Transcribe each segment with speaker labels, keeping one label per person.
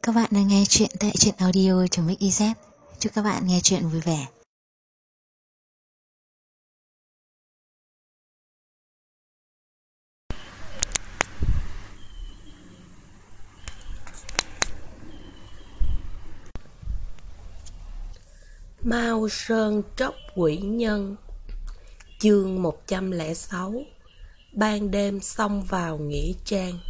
Speaker 1: Các bạn đang nghe chuyện tại truyện audio.mix.iz. Chúc các bạn nghe chuyện vui vẻ.
Speaker 2: Mao Sơn Tróc Quỷ Nhân. Chương 106. Ban đêm xông vào nghĩa trang.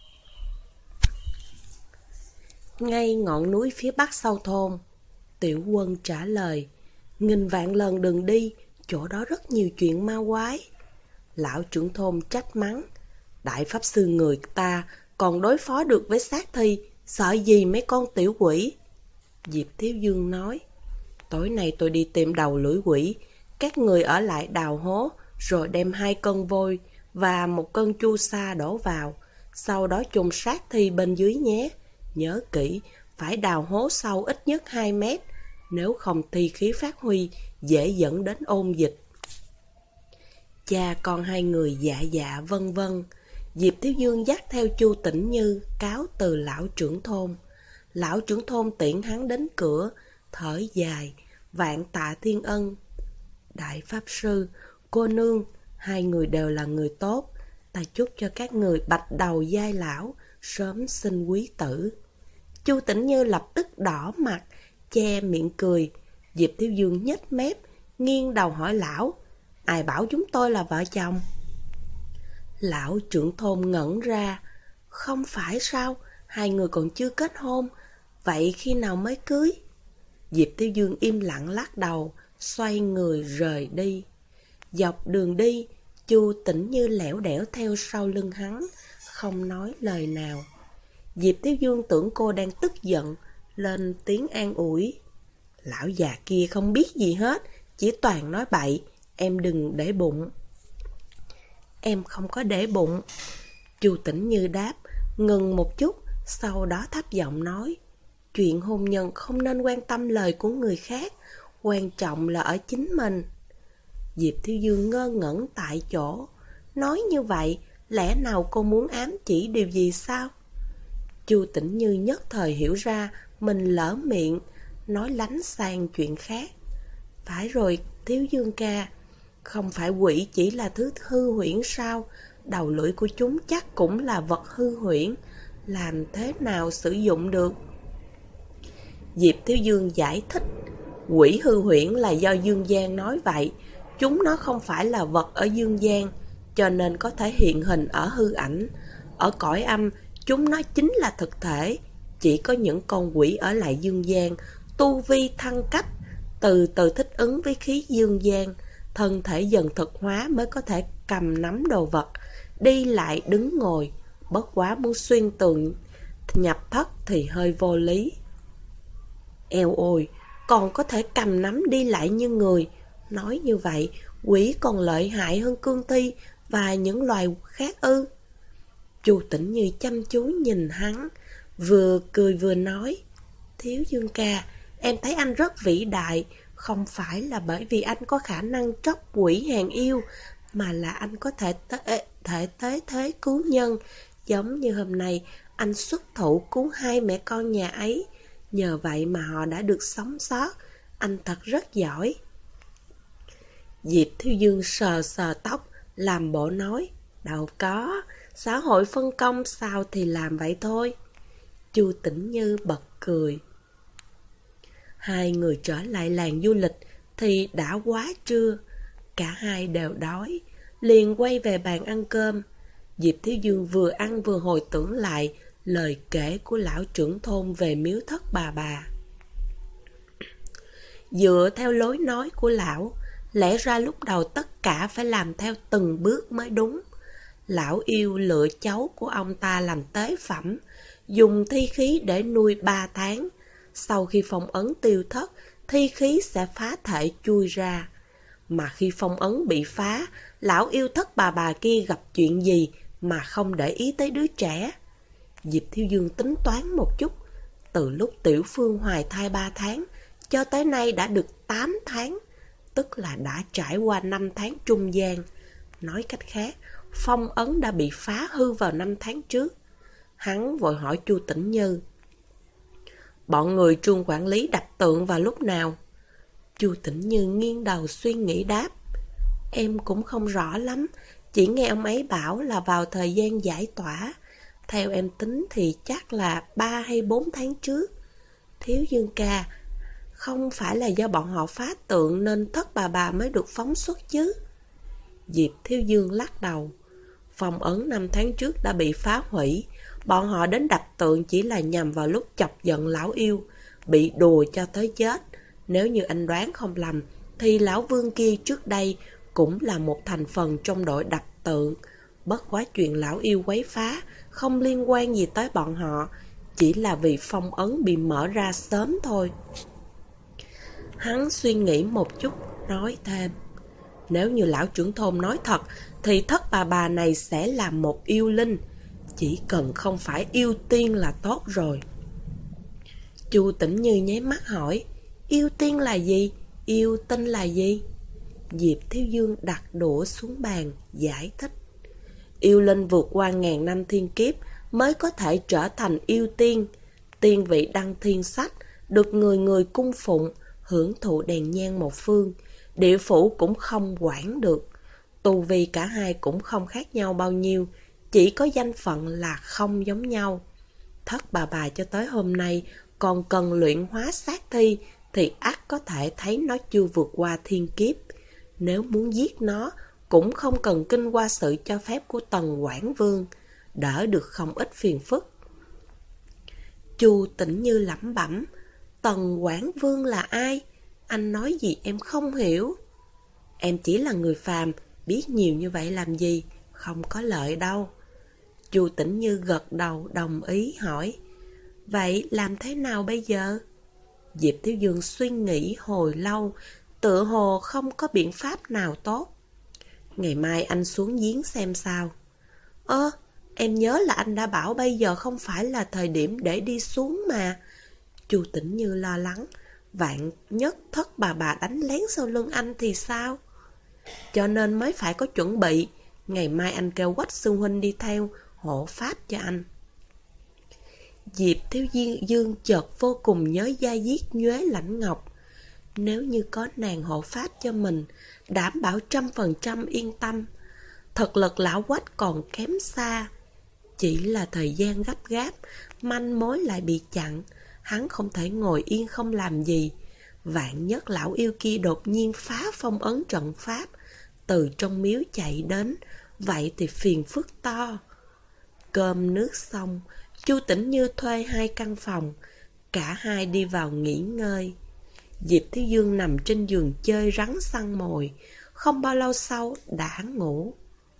Speaker 2: Ngay ngọn núi phía bắc sau thôn, Tiểu Quân trả lời: nghìn vạn lần đừng đi, chỗ đó rất nhiều chuyện ma quái. Lão trưởng thôn trách mắng: đại pháp sư người ta còn đối phó được với xác thi, sợ gì mấy con tiểu quỷ. Diệp Thiếu Dương nói: tối nay tôi đi tìm đầu lưỡi quỷ, các người ở lại đào hố, rồi đem 2 cân vôi và 1 cân chu sa đổ vào, sau đó chôn xác thi bên dưới nhé. Nhớ kỹ, phải đào hố sâu ít nhất 2 mét, nếu không thi khí phát huy, dễ dẫn đến ôn dịch. Cha con hai người dạ dạ vân vân. Diệp Thiếu Dương dắt theo Chu Tĩnh Như cáo từ lão trưởng thôn. Lão trưởng thôn tiễn hắn đến cửa, thở dài: vạn tạ thiên ân. Đại pháp sư, cô nương, hai người đều là người tốt, ta chúc cho các người bạch đầu giai lão, sớm sinh quý tử. Chu Tĩnh Như lập tức đỏ mặt, che miệng cười. Diệp Thiếu Dương nhếch mép, nghiêng đầu hỏi lão: ai bảo chúng tôi là vợ chồng? Lão trưởng thôn ngẩn ra: không phải sao, hai người còn chưa kết hôn, vậy khi nào mới cưới? Diệp Thiếu Dương im lặng lắc đầu, xoay người rời đi. Dọc đường đi, Chu Tĩnh Như lẻo đẻo theo sau lưng hắn, không nói lời nào. Diệp Thiếu Dương tưởng cô đang tức giận, lên tiếng an ủi: lão già kia không biết gì hết, chỉ toàn nói bậy, em đừng để bụng. Em không có để bụng. Chu Tĩnh Như đáp, ngừng một chút, sau đó thấp giọng nói: chuyện hôn nhân không nên quan tâm lời của người khác, quan trọng là ở chính mình. Diệp Thiếu Dương ngơ ngẩn tại chỗ. Nói như vậy, lẽ nào cô muốn ám chỉ điều gì sao? Chu Tĩnh Như nhất thời hiểu ra mình lỡ miệng, nói lánh sang chuyện khác. Phải rồi Thiếu Dương ca, không phải quỷ chỉ là thứ hư huyễn sao? Đầu lưỡi của chúng chắc cũng là vật hư huyễn, làm thế nào sử dụng được? Diệp Thiếu Dương giải thích: quỷ hư huyễn là do dương gian nói vậy, chúng nó không phải là vật ở dương gian, cho nên có thể hiện hình ở hư ảnh. Ở cõi âm, chúng nó chính là thực thể. Chỉ có những con quỷ ở lại dương gian, tu vi thăng cấp, từ từ thích ứng với khí dương gian, thân thể dần thực hóa mới có thể cầm nắm đồ vật, đi lại đứng ngồi. Bất quá muốn xuyên tường nhập thất thì hơi vô lý. Eo ôi, còn có thể cầm nắm đi lại như người. Nói như vậy, quỷ còn lợi hại hơn cương thi và những loài khác ư? Chu Tĩnh Như chăm chú nhìn hắn, vừa cười vừa nói: Thiếu Dương ca, em thấy anh rất vĩ đại, không phải là bởi vì anh có khả năng tróc quỷ hàng yêu, mà là anh có thể tế thế cứu nhân. Giống như hôm nay, anh xuất thủ cứu 2 mẹ con nhà ấy, nhờ vậy mà họ đã được sống sót. Anh thật rất giỏi. Diệp Thiếu Dương sờ sờ tóc, làm bộ nói: đâu có, xã hội phân công sao thì làm vậy thôi. Chu Tĩnh Như bật cười. Hai người trở lại làng du lịch thì đã quá trưa, cả hai đều đói, liền quay về bàn ăn cơm. Diệp Thiếu Dương vừa ăn vừa hồi tưởng lại lời kể của lão trưởng thôn về miếu thất bà bà. Dựa theo lối nói của lão, lẽ ra lúc đầu tất cả phải làm theo từng bước mới đúng. Lão yêu lựa cháu của ông ta làm tế phẩm, dùng thi khí để nuôi 3 tháng. Sau khi phong ấn tiêu thất, thi khí sẽ phá thể chui ra. Mà khi phong ấn bị phá, lão yêu thất bà kia gặp chuyện gì mà không để ý tới đứa trẻ? Diệp Thiếu Dương tính toán một chút, từ lúc Tiểu Phương hoài thai 3 tháng, cho tới nay đã được 8 tháng, tức là đã trải qua 5 tháng trung gian. Nói cách khác, phong ấn đã bị phá hư vào 5 tháng trước. Hắn vội hỏi Chu Tĩnh Như: Bọn người Trương quản lý đập tượng vào lúc nào? Chu Tĩnh Như nghiêng đầu suy nghĩ đáp. Em cũng không rõ lắm, chỉ nghe ông ấy bảo là vào thời gian giải tỏa. Theo em tính thì chắc là 3 hay 4 tháng trước. Thiếu Dương ca, không phải là do bọn họ phá tượng nên Thất bà mới được phóng xuất chứ? Diệp Thiếu Dương lắc đầu. Phong ấn 5 tháng trước đã bị phá hủy. Bọn họ đến đập tượng chỉ là nhằm vào lúc chọc giận lão yêu, bị đùa cho tới chết. Nếu như anh đoán không lầm, thì lão Vương kia trước đây cũng là một thành phần trong đội đập tượng. Bất quá chuyện lão yêu quấy phá không liên quan gì tới bọn họ, chỉ là vì phong ấn bị mở ra sớm thôi. Hắn suy nghĩ một chút, nói thêm. Nếu như lão trưởng thôn nói thật, thì Thất bà này sẽ là một yêu linh. Chỉ cần không phải yêu tiên là tốt rồi. Chu Tĩnh Như nháy mắt hỏi. Yêu tiên là gì? Yêu tinh là gì? Diệp Thiếu Dương đặt đũa xuống bàn, giải thích. Yêu linh vượt qua ngàn năm thiên kiếp mới có thể trở thành yêu tiên. Tiên vị đăng thiên sách, được người người cung phụng, hưởng thụ đèn nhang một phương. Địa phủ cũng không quản được. Tu vi cả hai cũng không khác nhau bao nhiêu, chỉ có danh phận là không giống nhau. Thất bà cho tới hôm nay còn cần luyện hóa sát thi, thì ắt có thể thấy nó chưa vượt qua thiên kiếp. Nếu muốn giết nó, cũng không cần kinh qua sự cho phép của Tần Quảng Vương, đỡ được không ít phiền phức. Chu Tĩnh Như lẩm bẩm. Tần Quảng Vương là ai? Anh nói gì em không hiểu. Em chỉ là người phàm, biết nhiều như vậy làm gì, không có lợi đâu. Chu Tĩnh Như gật đầu đồng ý hỏi. Vậy làm thế nào bây giờ? Diệp Thiếu Dương suy nghĩ hồi lâu, tựa hồ không có biện pháp nào tốt. Ngày mai anh xuống giếng xem sao. Em nhớ là anh đã bảo bây giờ không phải là thời điểm để đi xuống mà. Chu Tĩnh Như lo lắng. Vạn nhất Thất bà đánh lén sau lưng anh thì sao? Cho nên mới phải có chuẩn bị. Ngày mai anh kêu Quách sư huynh đi theo, hộ pháp cho anh. Diệp Thiếu Dương chợt vô cùng nhớ Gia Diết Nhuế Lãnh Ngọc. Nếu như có nàng hộ pháp cho mình, đảm bảo 100% yên tâm. Thực lực lão Quách còn kém xa. Chỉ là thời gian gấp gáp, manh mối lại bị chặn. Hắn không thể ngồi yên không làm gì. Vạn nhất lão yêu kia đột nhiên phá phong ấn trận pháp, từ trong miếu chạy đến, vậy thì phiền phức to. Cơm nước xong, Chu Tĩnh Như thuê 2 căn phòng, cả hai đi vào nghỉ ngơi. Diệp Thiếu Dương nằm trên giường chơi rắn săn mồi, không bao lâu sau đã ngủ.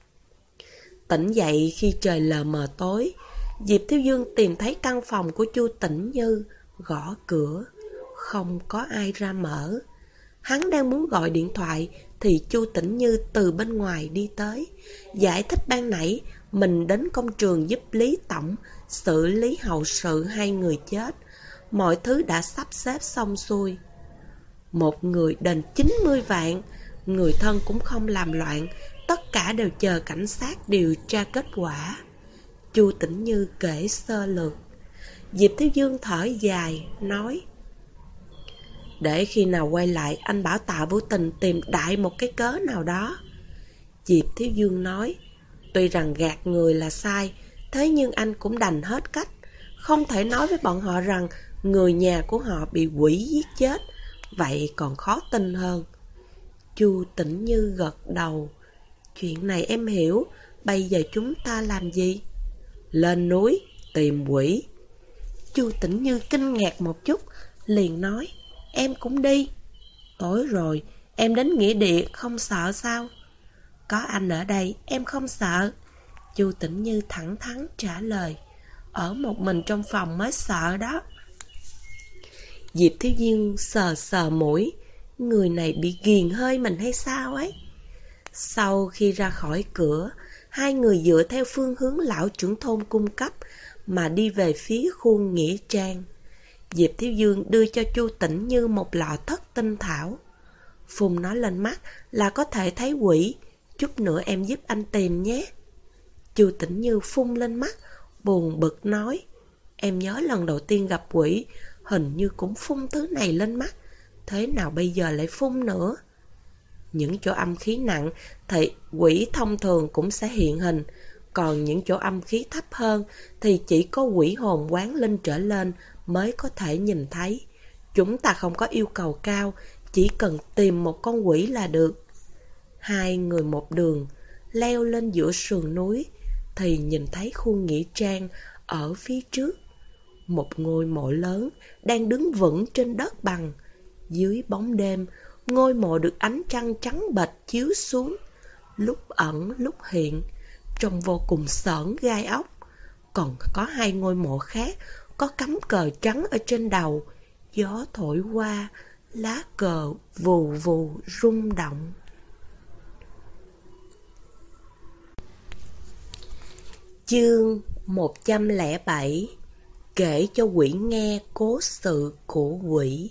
Speaker 2: Tỉnh dậy khi trời lờ mờ tối, Diệp Thiếu Dương tìm thấy căn phòng của Chu Tĩnh Như, gõ cửa, không có ai ra mở. Hắn đang muốn gọi điện thoại thì Chu Tĩnh Như từ bên ngoài đi tới, giải thích ban nãy mình đến công trường giúp Lý Tổng xử lý hậu sự 2 người chết. Mọi thứ đã sắp xếp xong xuôi. Một người đền 90 vạn, người thân cũng không làm loạn, tất cả đều chờ cảnh sát điều tra kết quả. Chu Tĩnh Như kể sơ lược. Diệp Thiếu Dương thở dài, nói. Để khi nào quay lại, anh bảo Tạ Vũ Tình tìm đại một cái cớ nào đó. Diệp Thiếu Dương nói. Tuy rằng gạt người là sai, thế nhưng anh cũng đành hết cách. Không thể nói với bọn họ rằng người nhà của họ bị quỷ giết chết, vậy còn khó tin hơn. Chu Tĩnh Như gật đầu. Chuyện này em hiểu. Bây giờ chúng ta làm gì? Lên núi tìm quỷ. Chu Tĩnh Như kinh ngạc một chút, liền nói. Em cũng đi. Tối rồi, em đến nghĩa địa không sợ sao? Có anh ở đây em không sợ. Chu Tĩnh Như thẳng thắn trả lời. Ở một mình trong phòng mới sợ đó. Diệp Thiếu Dương sờ sờ mũi. Người này bị ghiền hơi mình hay sao ấy? Sau khi ra khỏi cửa, hai người dựa theo phương hướng lão trưởng thôn cung cấp mà đi về phía khu nghĩa trang. Diệp Thiếu Dương đưa cho Chu Tĩnh Như một lọ thất tinh thảo. Phun nó lên mắt là có thể thấy quỷ. Chút nữa em giúp anh tìm nhé. Chu Tĩnh Như phun lên mắt, buồn bực nói. Em nhớ lần đầu tiên gặp quỷ, hình như cũng phun thứ này lên mắt. Thế nào bây giờ lại phun nữa? Những chỗ âm khí nặng thì quỷ thông thường cũng sẽ hiện hình, còn những chỗ âm khí thấp hơn thì chỉ có quỷ hồn quán linh trở lên mới có thể nhìn thấy. Chúng ta không có yêu cầu cao, chỉ cần tìm một con quỷ là được. Hai người một đường leo lên giữa sườn núi thì nhìn thấy khu nghĩa trang ở phía trước. Một ngôi mộ lớn đang đứng vững trên đất bằng. Dưới bóng đêm, ngôi mộ được ánh trăng trắng bệch chiếu xuống, lúc ẩn lúc hiện, trông vô cùng sởn gai ốc. Còn có hai ngôi mộ khác có cắm cờ trắng ở trên đầu. Gió thổi qua, lá cờ vù vù rung động. Chương 107: Kể cho quỷ nghe cố sự của quỷ.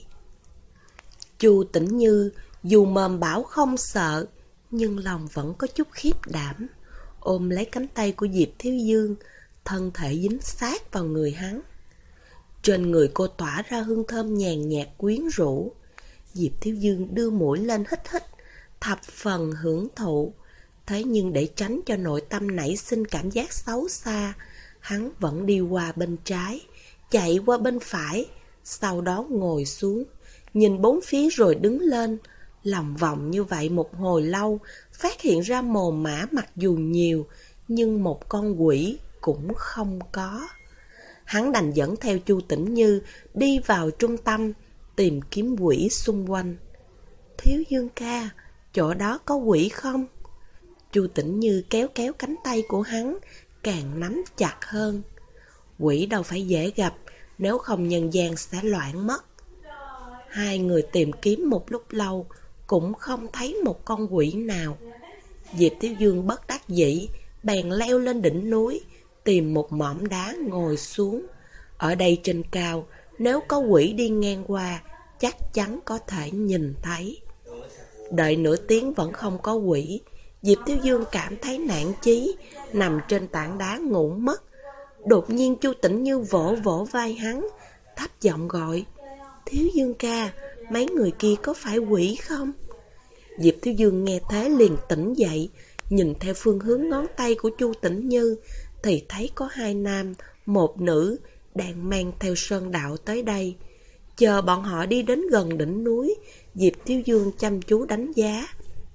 Speaker 2: Chu Tĩnh Như dù mồm bảo không sợ, nhưng lòng vẫn có chút khiếp đảm. Ôm lấy cánh tay của Diệp Thiếu Dương, thân thể dính sát vào người hắn. Trên người cô tỏa ra hương thơm nhàn nhạt quyến rũ. Diệp Thiếu Dương đưa mũi lên hít hít, thập phần hưởng thụ. Thế nhưng để tránh cho nội tâm nảy sinh cảm giác xấu xa, hắn vẫn đi qua bên trái, chạy qua bên phải, sau đó ngồi xuống, nhìn bốn phía rồi đứng lên. Lòng vòng như vậy một hồi lâu, phát hiện ra mồ mả mặc dù nhiều, nhưng một con quỷ cũng không có. Hắn đành dẫn theo Chu Tĩnh Như đi vào trung tâm, tìm kiếm quỷ xung quanh. Thiếu Dương ca, chỗ đó có quỷ không? Chu Tĩnh Như kéo kéo cánh tay của hắn, càng nắm chặt hơn. Quỷ đâu phải dễ gặp, nếu không nhân gian sẽ loạn mất. Hai người tìm kiếm một lúc lâu, cũng không thấy một con quỷ nào. Diệp Thiếu Dương bất đắc dĩ, bèn leo lên đỉnh núi, tìm một mỏm đá ngồi xuống. Ở đây trên cao, nếu có quỷ đi ngang qua, chắc chắn có thể nhìn thấy. Đợi nửa tiếng vẫn không có quỷ, Diệp Thiếu Dương cảm thấy nản chí, nằm trên tảng đá ngủ mất. Đột nhiên Chu Tĩnh Như vỗ vỗ vai hắn, thấp giọng gọi: Thiếu Dương ca, mấy người kia có phải quỷ không? Diệp Thiếu Dương nghe thế liền tỉnh dậy, nhìn theo phương hướng ngón tay của Chu Tĩnh Như thì thấy có hai nam, một nữ đang mang theo sơn đạo tới đây. Chờ bọn họ đi đến gần đỉnh núi, Diệp Thiếu Dương chăm chú đánh giá.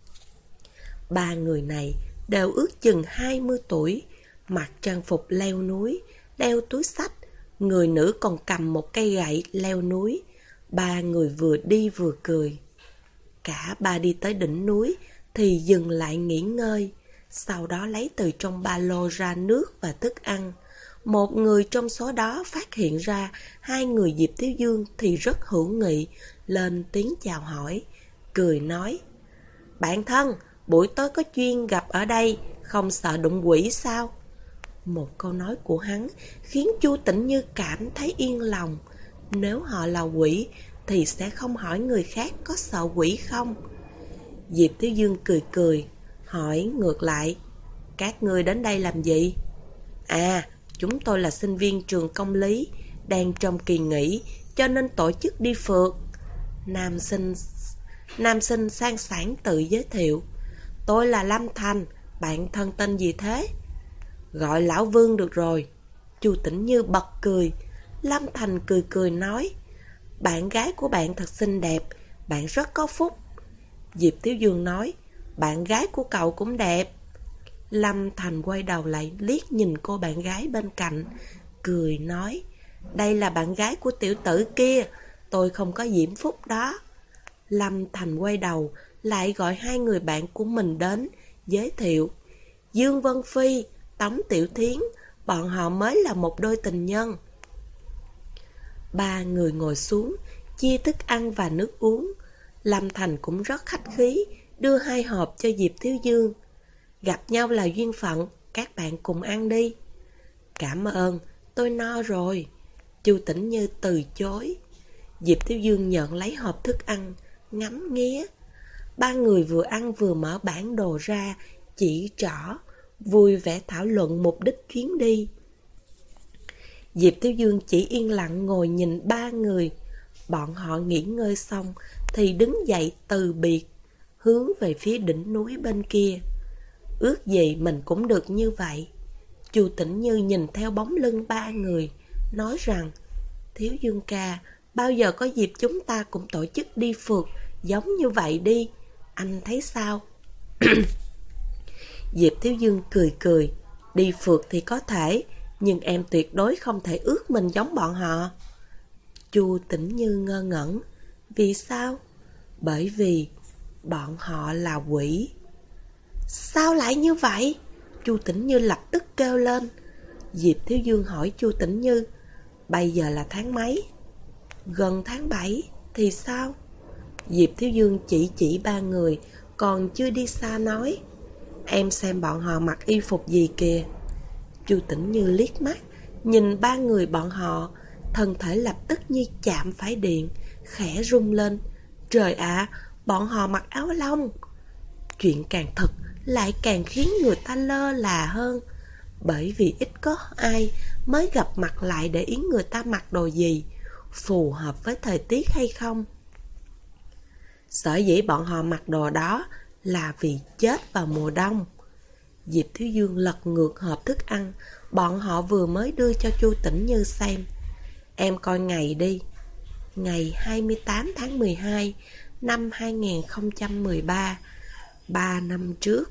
Speaker 2: Ba người này đều ước chừng 20 tuổi, mặc trang phục leo núi, đeo túi xách, người nữ còn cầm một cây gậy leo núi. Ba người vừa đi vừa cười. Cả ba đi tới đỉnh núi thì dừng lại nghỉ ngơi, sau đó lấy từ trong ba lô ra nước và thức ăn. Một người trong số đó phát hiện ra hai người Diệp Thiếu Dương thì rất hữu nghị, lên tiếng chào hỏi, cười nói: Bạn thân, buổi tối có duyên gặp ở đây, không sợ đụng quỷ sao? Một câu nói của hắn khiến Chu Tĩnh Như cảm thấy yên lòng. Nếu họ là quỷ thì sẽ không hỏi người khác có sợ quỷ không. Diệp Thiếu Dương cười cười, hỏi ngược lại: Các ngươi đến đây làm gì? À, chúng tôi là sinh viên trường công lý, đang trong kỳ nghỉ cho nên tổ chức đi phượt. Nam sinh sang sảng tự giới thiệu: Tôi là Lâm Thành, bạn thân tên gì thế? Gọi Lão Vương được rồi. Chu Tĩnh Như bật cười. Lâm Thành cười cười nói: Bạn gái của bạn thật xinh đẹp, bạn rất có phúc. Diệp Thiếu Dương nói: Bạn gái của cậu cũng đẹp. Lâm Thành quay đầu lại liếc nhìn cô bạn gái bên cạnh, cười nói: Đây là bạn gái của tiểu tử kia, tôi không có diễm phúc đó. Lâm Thành quay đầu lại gọi hai người bạn của mình đến, giới thiệu: Dương Vân Phi, Tống Tiểu Thiến, bọn họ mới là một đôi tình nhân. Ba người ngồi xuống, chia thức ăn và nước uống. Lâm Thành cũng rất khách khí, đưa 2 hộp cho Diệp Thiếu Dương. Gặp nhau là duyên phận, các bạn cùng ăn đi. Cảm ơn, tôi no rồi. Chu Tĩnh Như từ chối. Diệp Thiếu Dương nhận lấy hộp thức ăn, ngắm nghía. Ba người vừa ăn vừa mở bản đồ ra, chỉ trỏ, vui vẻ thảo luận mục đích chuyến đi. Diệp Thiếu Dương chỉ yên lặng ngồi nhìn ba người. Bọn họ nghỉ ngơi xong thì đứng dậy từ biệt, hướng về phía đỉnh núi bên kia. Ước gì mình cũng được như vậy. Chu Tĩnh Như nhìn theo bóng lưng ba người, nói rằng: Thiếu Dương ca, bao giờ có dịp chúng ta cũng tổ chức đi phượt giống như vậy đi, anh thấy sao? Diệp Thiếu Dương cười cười: Đi phượt thì có thể, nhưng em tuyệt đối không thể ước mình giống bọn họ. Chu Tĩnh Như ngơ ngẩn: Vì sao? Bởi vì bọn họ là quỷ. Sao lại như vậy? Chu Tĩnh Như lập tức kêu lên. Diệp Thiếu Dương hỏi Chu Tĩnh Như: Bây giờ là tháng mấy? Gần tháng 7 thì sao? Diệp Thiếu Dương chỉ ba người còn chưa đi xa nói: Em xem bọn họ mặc y phục gì kìa. Chu Tĩnh Như liếc mắt nhìn ba người bọn họ, thân thể lập tức như chạm phải điện, khẽ rung lên. Trời ạ, bọn họ mặc áo lông. Chuyện càng thật lại càng khiến người ta lơ là hơn, bởi vì ít có ai mới gặp mặt lại để ý người ta mặc đồ gì, phù hợp với thời tiết hay không. Sở dĩ bọn họ mặc đồ đó là vì chết vào mùa đông. Diệp Thiếu Dương lật ngược hộp thức ăn bọn họ vừa mới đưa cho Chu Tĩnh Như xem. Em coi ngày đi. Ngày 28 tháng 12 năm 2013, 3 năm trước.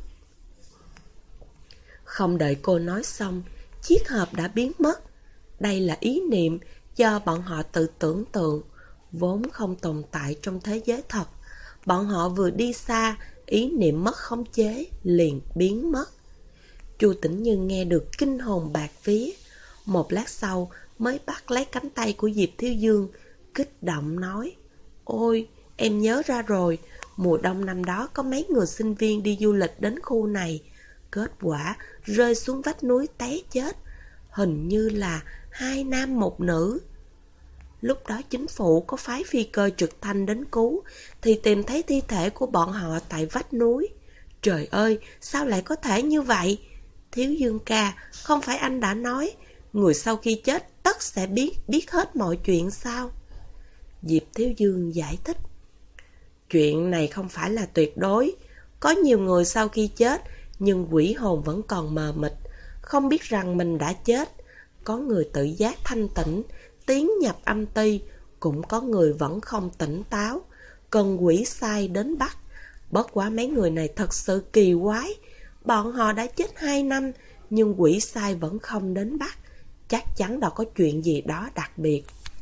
Speaker 2: Không đợi cô nói xong, chiếc hộp đã biến mất. Đây là ý niệm do bọn họ tự tưởng tượng, vốn không tồn tại trong thế giới thật. Bọn họ vừa đi xa, ý niệm mất khống chế liền biến mất. Chu Tĩnh Như nghe được kinh hồn bạt vía. Một lát sau mới bắt lấy cánh tay của Diệp Thiếu Dương, kích động nói: Ôi, em nhớ ra rồi, mùa đông năm đó có mấy người sinh viên đi du lịch đến khu này, kết quả rơi xuống vách núi té chết. Hình như là 2 nam 1 nữ. Lúc đó chính phủ có phái phi cơ trực thăng đến cứu, thì tìm thấy thi thể của bọn họ tại vách núi. Trời ơi, sao lại có thể như vậy? Thiếu Dương ca, không phải anh đã nói người sau khi chết tất sẽ biết hết mọi chuyện sao? Diệp Thiếu Dương giải thích: Chuyện này không phải là tuyệt đối. Có nhiều người sau khi chết nhưng quỷ hồn vẫn còn mờ mịt, không biết rằng mình đã chết. Có người tự giác thanh tỉnh, tiến nhập âm ti, cũng có người vẫn không tỉnh táo, cần quỷ sai đến bắt. Bất quá mấy người này thật sự kỳ quái. Bọn họ đã chết 2 năm, nhưng quỷ sai vẫn không đến bắt. Chắc chắn đã có chuyện gì đó đặc biệt.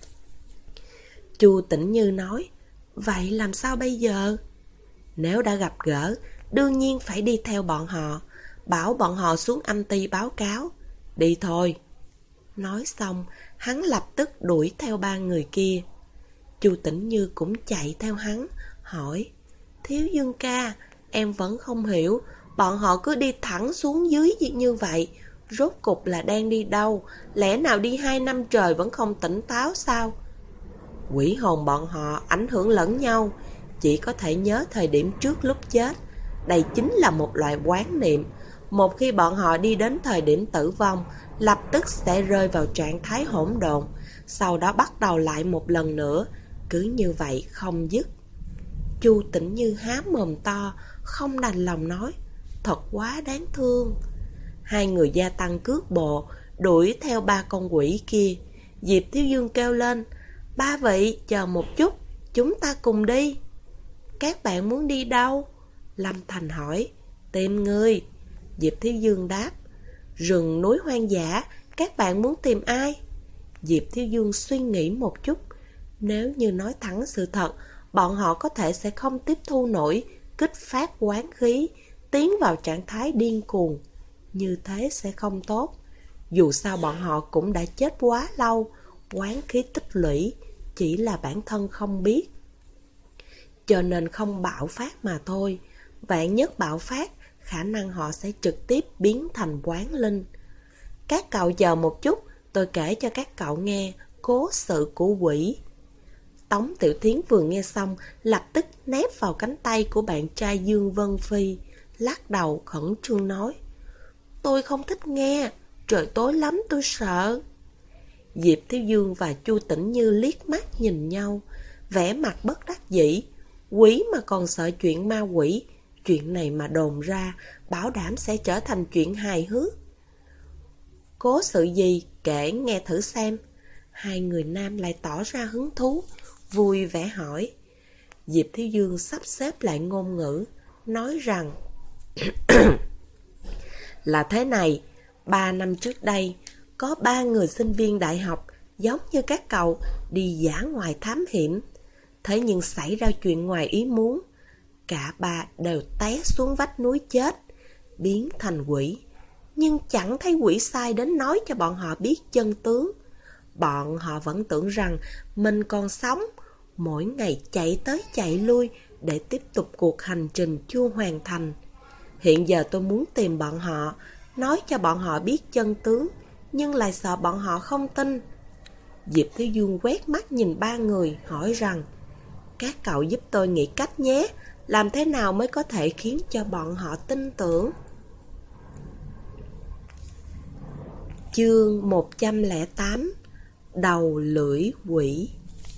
Speaker 2: Chu Tĩnh Như nói: Vậy làm sao bây giờ? Nếu đã gặp gỡ, đương nhiên phải đi theo bọn họ, bảo bọn họ xuống âm ty báo cáo. Đi thôi. Nói xong, hắn lập tức đuổi theo ba người kia. Chu Tĩnh Như cũng chạy theo hắn, hỏi: Thiếu Dương ca, em vẫn không hiểu, bọn họ cứ đi thẳng xuống dưới như vậy, rốt cục là đang đi đâu? Lẽ nào đi 2 năm trời vẫn không tỉnh táo sao? Quỷ hồn bọn họ ảnh hưởng lẫn nhau, chỉ có thể nhớ thời điểm trước lúc chết. Đây chính là một loại quán niệm. Một khi bọn họ đi đến thời điểm tử vong, lập tức sẽ rơi vào trạng thái hỗn độn, sau đó bắt đầu lại một lần nữa, cứ như vậy không dứt. Chu Tĩnh Như há mồm to, không đành lòng nói: Thật quá đáng thương. Hai người gia tăng cước bộ, đuổi theo ba con quỷ kia. Diệp Thiếu Dương kêu lên: Ba vị, chờ một chút, chúng ta cùng đi. Các bạn muốn đi đâu? Lâm Thành hỏi. Tìm người. Diệp Thiếu Dương đáp. Rừng núi hoang dã, các bạn muốn tìm ai? Diệp Thiếu Dương suy nghĩ một chút. Nếu như nói thẳng sự thật, bọn họ có thể sẽ không tiếp thu nổi, kích phát oán khí, tiến vào trạng thái điên cuồng. Như thế sẽ không tốt. Dù sao bọn họ cũng đã chết quá lâu, oán khí tích lũy, chỉ là bản thân không biết. Cho nên không bạo phát mà thôi. Vạn nhất bạo phát, khả năng họ sẽ trực tiếp biến thành oán linh. Các cậu chờ một chút, tôi kể cho các cậu nghe cố sự của quỷ. Tống Tiểu Thiến vừa nghe xong, lập tức nép vào cánh tay của bạn trai Dương Vân Phi, lắc đầu khẩn trương nói: Tôi không thích nghe, trời tối lắm tôi sợ. Diệp Thiếu Dương và Chu Tĩnh Như liếc mắt nhìn nhau, vẻ mặt bất đắc dĩ. Quỷ mà còn sợ chuyện ma quỷ, chuyện này mà đồn ra, bảo đảm sẽ trở thành chuyện hài hước. Cố sự gì, kể nghe thử xem. Hai người nam lại tỏ ra hứng thú, vui vẻ hỏi. Diệp Thiếu Dương sắp xếp lại ngôn ngữ, nói rằng là thế này, 3 năm trước đây, có 3 người sinh viên đại học giống như các cậu đi dã ngoại thám hiểm. Thế nhưng xảy ra chuyện ngoài ý muốn, cả 3 đều té xuống vách núi chết, biến thành quỷ. Nhưng chẳng thấy quỷ sai đến nói cho bọn họ biết chân tướng. Bọn họ vẫn tưởng rằng mình còn sống, mỗi ngày chạy tới chạy lui để tiếp tục cuộc hành trình chưa hoàn thành. Hiện giờ tôi muốn tìm bọn họ, nói cho bọn họ biết chân tướng, nhưng lại sợ bọn họ không tin. Diệp Thiếu Dương quét mắt nhìn 3 người, hỏi rằng, các cậu giúp tôi nghĩ cách nhé, làm thế nào mới có thể khiến cho bọn họ tin tưởng. Chương 108 Đầu lưỡi quỷ.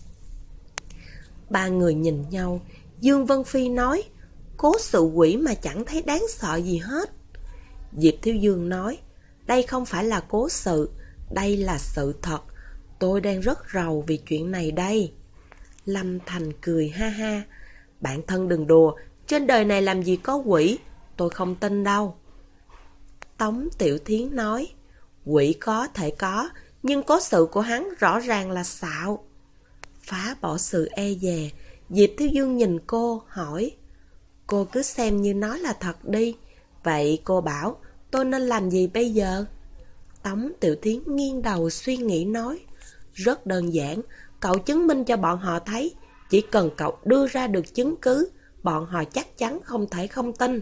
Speaker 2: 3 người nhìn nhau, Dương Vân Phi nói, cố sự quỷ mà chẳng thấy đáng sợ gì hết. Diệp Thiếu Dương nói, đây không phải là cố sự, đây là sự thật. Tôi đang rất rầu vì chuyện này đây. Lâm Thành cười ha ha, bạn thân đừng đùa, trên đời này làm gì có quỷ, tôi không tin đâu. Tống Tiểu Thiến nói, quỷ có thể có, nhưng cố sự của hắn rõ ràng là xạo. Phá bỏ sự e dè, Diệp Thiếu Dương nhìn cô, hỏi, cô cứ xem như nó là thật đi, vậy cô bảo tôi nên làm gì bây giờ? Tống Tiểu Thiến nghiêng đầu suy nghĩ nói, rất đơn giản, cậu chứng minh cho bọn họ thấy, chỉ cần cậu đưa ra được chứng cứ, bọn họ chắc chắn không thể không tin.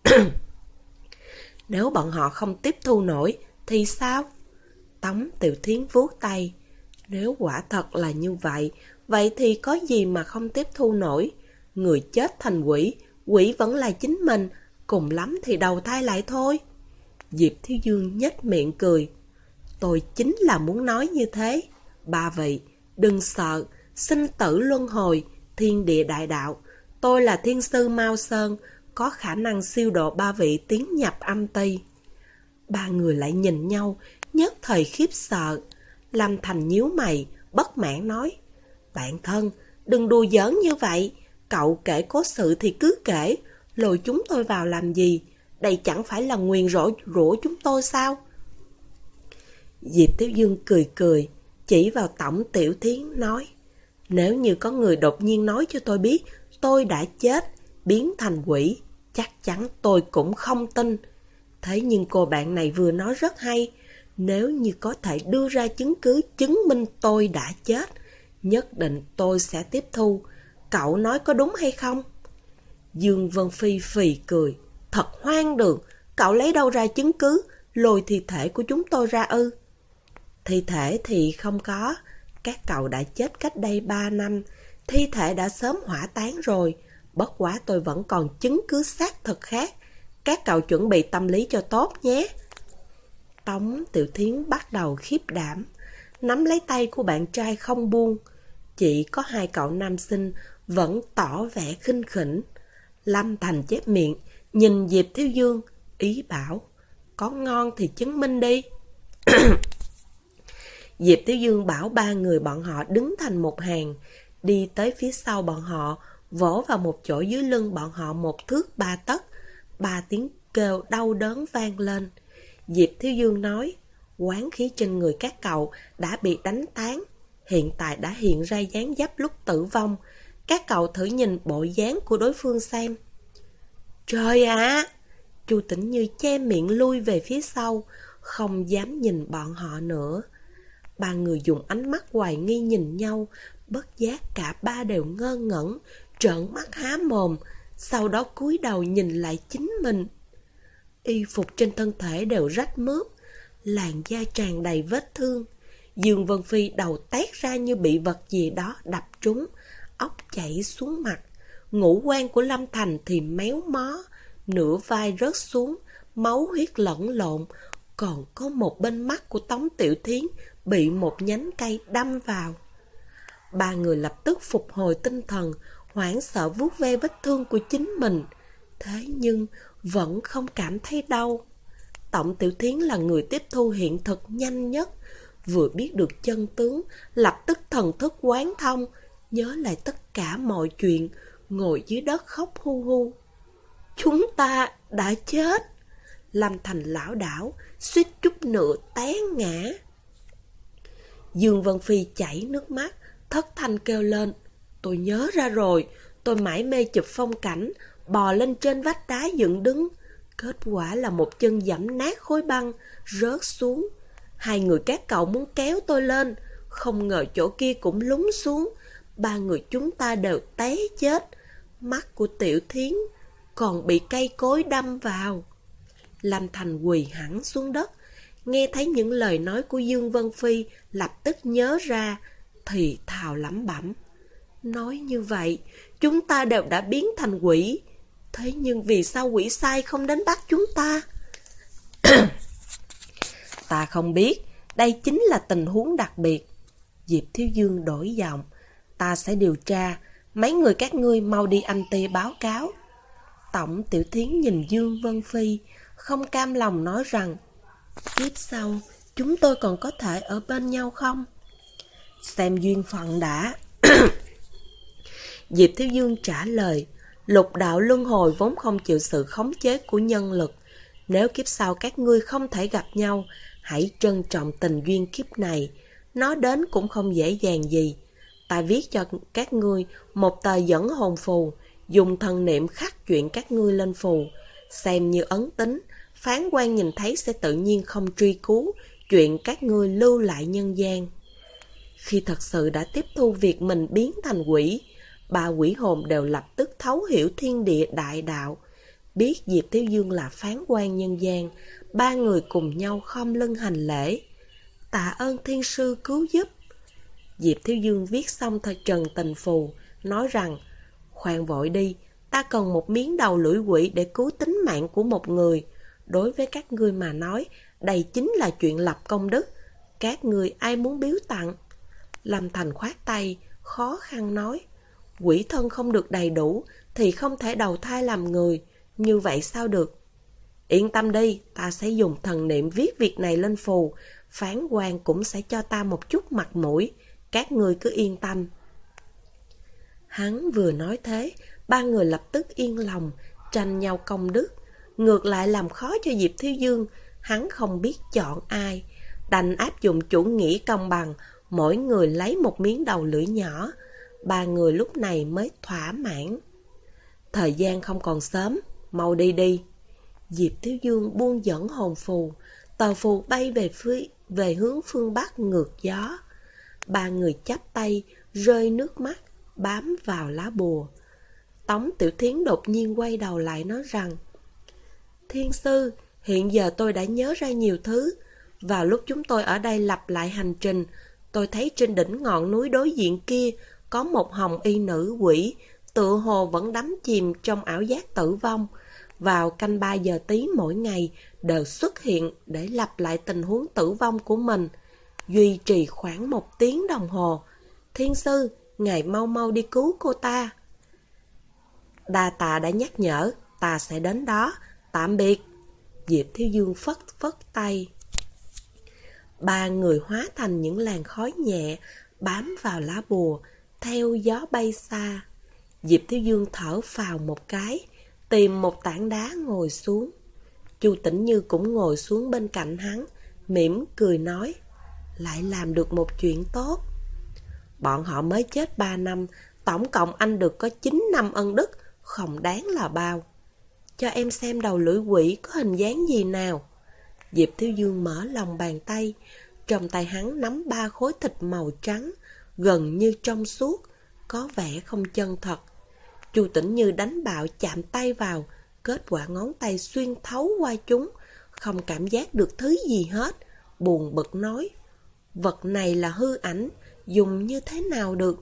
Speaker 2: Nếu bọn họ không tiếp thu nổi, thì sao? Tống Tiểu Thiến vuốt tay, nếu quả thật là như vậy, vậy thì có gì mà không tiếp thu nổi? Người chết thành quỷ, quỷ vẫn là chính mình, cùng lắm thì đầu thai lại thôi. Diệp Thiếu Dương nhếch miệng cười, tôi chính là muốn nói như thế. Ba vị, đừng sợ, sinh tử luân hồi, thiên địa đại đạo. Tôi là thiên sư Mao Sơn, có khả năng siêu độ 3 vị tiến nhập âm ti. 3 người lại nhìn nhau, nhất thời khiếp sợ. Lâm Thành nhíu mày, bất mãn nói, bạn thân, đừng đùa giỡn như vậy. Cậu kể cố sự thì cứ kể, lôi chúng tôi vào làm gì? Đây chẳng phải là nguyền rủa chúng tôi sao? Diệp Tiểu Dương cười cười, chỉ vào Tống Tiểu Thiến nói, nếu như có người đột nhiên nói cho tôi biết tôi đã chết, biến thành quỷ, chắc chắn tôi cũng không tin. Thế nhưng cô bạn này vừa nói rất hay, nếu như có thể đưa ra chứng cứ chứng minh tôi đã chết, nhất định tôi sẽ tiếp thu. Cậu nói có đúng hay không? Dương Vân Phi phì cười, thật hoang đường, cậu lấy đâu ra chứng cứ, lôi thi thể của chúng tôi ra ư? Thi thể thì không có, các cậu đã chết cách đây 3 năm, thi thể đã sớm hỏa táng rồi, bất quá tôi vẫn còn chứng cứ xác thực khác, các cậu chuẩn bị tâm lý cho tốt nhé. Tống Tiểu Thiến bắt đầu khiếp đảm, nắm lấy tay của bạn trai không buông, chỉ có 2 cậu nam sinh vẫn tỏ vẻ khinh khỉnh. Lâm Thành chép miệng, nhìn Diệp Thiếu Dương, ý bảo, có ngon thì chứng minh đi. Diệp Thiếu Dương bảo 3 người bọn họ đứng thành một hàng, đi tới phía sau bọn họ, vỗ vào một chỗ dưới lưng bọn họ 1 thước 3 tấc, 3 tiếng kêu đau đớn vang lên. Diệp Thiếu Dương nói, oán khí trên người các cậu đã bị đánh tán, hiện tại đã hiện ra dáng dấp lúc tử vong, các cậu thử nhìn bộ dáng của đối phương xem. Trời ạ! Chu Tĩnh Như che miệng lui về phía sau, không dám nhìn bọn họ nữa. 3 người dùng ánh mắt hoài nghi nhìn nhau, bất giác cả 3 đều ngơ ngẩn, trợn mắt há mồm, sau đó cúi đầu nhìn lại chính mình. Y phục trên thân thể đều rách mướp, làn da tràn đầy vết thương. Dương Vân Phi đầu tét ra như bị vật gì đó đập trúng, óc chảy xuống mặt. Ngũ quan của Lâm Thành thì méo mó, nửa vai rớt xuống, máu huyết lẫn lộn, còn có một bên mắt của Tống Tiểu Thiến bị một nhánh cây đâm vào. Ba người lập tức phục hồi tinh thần, hoảng sợ vuốt ve vết thương của chính mình. Thế nhưng vẫn không cảm thấy đau. Tổng Tiểu Thiến là người tiếp thu hiện thực nhanh nhất. Vừa biết được chân tướng, lập tức thần thức quán thông, nhớ lại tất cả mọi chuyện, ngồi dưới đất khóc hu hu. Chúng ta đã chết. Lâm Thành lảo đảo, suýt chút nữa té ngã. Dương Vân Phi chảy nước mắt, thất thanh kêu lên. Tôi nhớ ra rồi, tôi mải mê chụp phong cảnh, bò lên trên vách đá dựng đứng. Kết quả là một chân giẫm nát khối băng, rớt xuống. Hai người các cậu muốn kéo tôi lên, không ngờ chỗ kia cũng lún xuống. Ba người chúng ta đều té chết. Mắt của Tiểu Thiến còn bị cây cối đâm vào. Lâm Thành quỳ hẳn xuống đất, nghe thấy những lời nói của Dương Vân Phi, lập tức nhớ ra, thì thào lẩm bẩm. Nói như vậy, chúng ta đều đã biến thành quỷ. Thế nhưng vì sao quỷ sai không đến bắt chúng ta? Ta không biết, đây chính là tình huống đặc biệt. Diệp Thiếu Dương đổi giọng. Ta sẽ điều tra, mấy người các ngươi mau đi anh Tê báo cáo. Tổng Tiểu Thiến nhìn Dương Vân Phi, không cam lòng nói rằng, kiếp sau, chúng tôi còn có thể ở bên nhau không? Xem duyên phận đã. Diệp Thiếu Dương trả lời, lục đạo luân hồi vốn không chịu sự khống chế của nhân lực. Nếu kiếp sau các ngươi không thể gặp nhau, hãy trân trọng tình duyên kiếp này. Nó đến cũng không dễ dàng gì. Ta viết cho các ngươi một tờ dẫn hồn phù, dùng thần niệm khắc chuyện các ngươi lên phù, xem như ấn tín. Phán quan nhìn thấy sẽ tự nhiên không truy cứu chuyện các ngươi lưu lại nhân gian. Khi thật sự đã tiếp thu việc mình biến thành quỷ, ba quỷ hồn đều lập tức thấu hiểu thiên địa đại đạo. Biết Diệp Thiếu Dương là phán quan nhân gian, ba người cùng nhau khom lưng hành lễ. Tạ ơn thiên sư cứu giúp. Diệp Thiếu Dương viết xong thời trần tình phù, nói rằng, khoan vội đi, ta cần một miếng đầu lưỡi quỷ để cứu tính mạng của một người. Đối với các ngươi mà nói, đây chính là chuyện lập công đức. Các ngươi ai muốn biếu tặng? Lâm Thành khoát tay, khó khăn nói, quỷ thân không được đầy đủ thì không thể đầu thai làm người. Như vậy sao được? Yên tâm đi, ta sẽ dùng thần niệm viết việc này lên phù. Phán quan cũng sẽ cho ta một chút mặt mũi. Các ngươi cứ yên tâm. Hắn vừa nói thế, ba người lập tức yên lòng, tranh nhau công đức. Ngược lại làm khó cho Diệp Thiếu Dương. Hắn không biết chọn ai, đành áp dụng chủ nghĩa công bằng, mỗi người lấy một miếng đầu lưỡi nhỏ. Ba người lúc này mới thỏa mãn. Thời gian không còn sớm, mau đi đi. Diệp Thiếu Dương buông dẫn hồn phù, tờ phù bay về hướng phương Bắc ngược gió. Ba người chắp tay, rơi nước mắt, bám vào lá bùa. Tống Tiểu Thiến đột nhiên quay đầu lại nói rằng, Thiên sư, hiện giờ tôi đã nhớ ra nhiều thứ. Vào lúc chúng tôi ở đây lặp lại hành trình, tôi thấy trên đỉnh ngọn núi đối diện kia có một hồng y nữ quỷ, tựa hồ vẫn đắm chìm trong ảo giác tử vong. Vào canh 3 giờ tí mỗi ngày đều xuất hiện để lặp lại tình huống tử vong của mình, duy trì khoảng 1 tiếng đồng hồ. Thiên sư, ngài mau mau đi cứu cô ta. Đa tạ đã nhắc nhở, ta sẽ đến đó. Tạm biệt. Diệp Thiếu Dương phất phất tay. Ba người hóa thành những làn khói nhẹ, bám vào lá bùa, theo gió bay xa. Diệp Thiếu Dương thở phào một cái, tìm một tảng đá ngồi xuống. Chu Tĩnh Như cũng ngồi xuống bên cạnh hắn, mỉm cười nói, lại làm được một chuyện tốt. Bọn họ mới chết 3 năm, tổng cộng anh được có 9 năm ân đức, không đáng là bao. Cho em xem đầu lưỡi quỷ có hình dáng gì nào. Diệp Thiếu Dương mở lòng bàn tay, trong tay hắn nắm 3 khối thịt màu trắng, gần như trong suốt, có vẻ không chân thật. Chu Tĩnh Như đánh bạo chạm tay vào, kết quả ngón tay xuyên thấu qua chúng, không cảm giác được thứ gì hết, buồn bực nói, vật này là hư ảnh, dùng như thế nào được?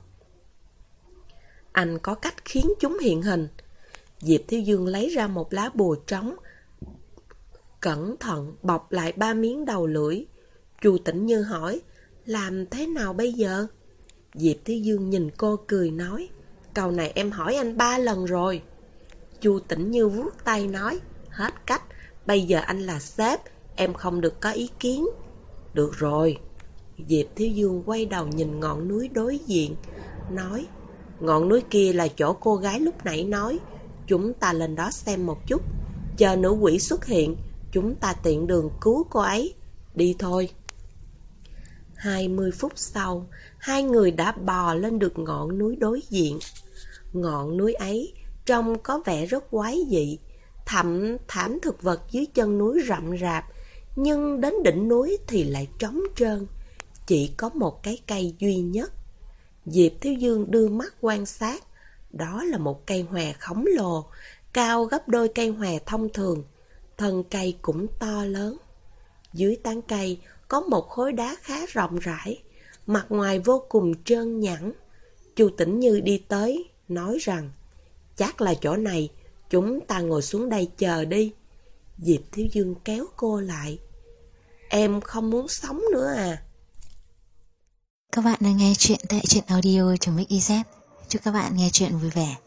Speaker 2: Anh có cách khiến chúng hiện hình. Diệp Thiếu Dương lấy ra một lá bùa trống, cẩn thận bọc lại 3 miếng đầu lưỡi. Chu Tĩnh Như hỏi, Làm thế nào bây giờ? Diệp Thiếu Dương nhìn cô cười nói, câu này em hỏi anh 3 lần rồi. Chu Tĩnh Như vuốt tay nói, hết cách, bây giờ anh là sếp, em không được có ý kiến. Được rồi. Diệp Thiếu Dương quay đầu nhìn ngọn núi đối diện, nói, ngọn núi kia là chỗ cô gái lúc nãy nói, chúng ta lên đó xem một chút, chờ nữ quỷ xuất hiện, chúng ta tiện đường cứu cô ấy. Đi thôi. 20 phút sau, hai người đã bò lên được ngọn núi đối diện. Ngọn núi ấy trông có vẻ rất quái dị, thảm thực vật dưới chân núi rậm rạp, nhưng đến đỉnh núi thì lại trống trơn, chỉ có một cái cây duy nhất. Diệp Thiếu Dương đưa mắt quan sát, đó là một cây hòe khổng lồ, cao gấp đôi cây hòe thông thường, thân cây cũng to lớn. Dưới tán cây có một khối đá khá rộng rãi, mặt ngoài vô cùng trơn nhẵn. Chu Tĩnh Như đi tới, nói rằng, chắc là chỗ này, chúng ta ngồi xuống đây chờ đi. Diệp Thiếu Dương kéo cô lại. Em không muốn sống nữa à?
Speaker 1: Các bạn đang nghe chuyện tại truyện audio.mix.iz. Chúc các bạn nghe chuyện vui vẻ.